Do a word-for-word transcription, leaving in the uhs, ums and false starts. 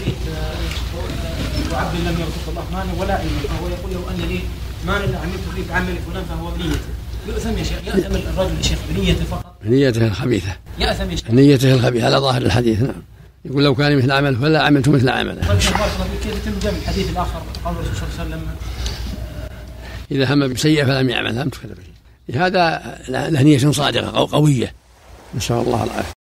حديث وعبد لم يرزق الله مالا ولا علما، فهو يقول لو أن لي مالا عملت فيه بعمل فلان فهو بنيته، يؤثم يا شيخ؟ يأثم الرجل يا شيخ بنيته فقط؟ بنيته الخبيثة، يأثم يا شيخ؟ نيته الخبيثة على ظاهر الحديث. نعم، يقول لو كان مثل عمل فلا عملت مثل عمله. طيب كيف يتم جمع الحديث الآخر قول الرسول صلى الله عليه وسلم إذا هم بسيئة فلم يعمل لم تكتب به؟ هذا له نية صادقة أو قوية، نسأل الله العافية.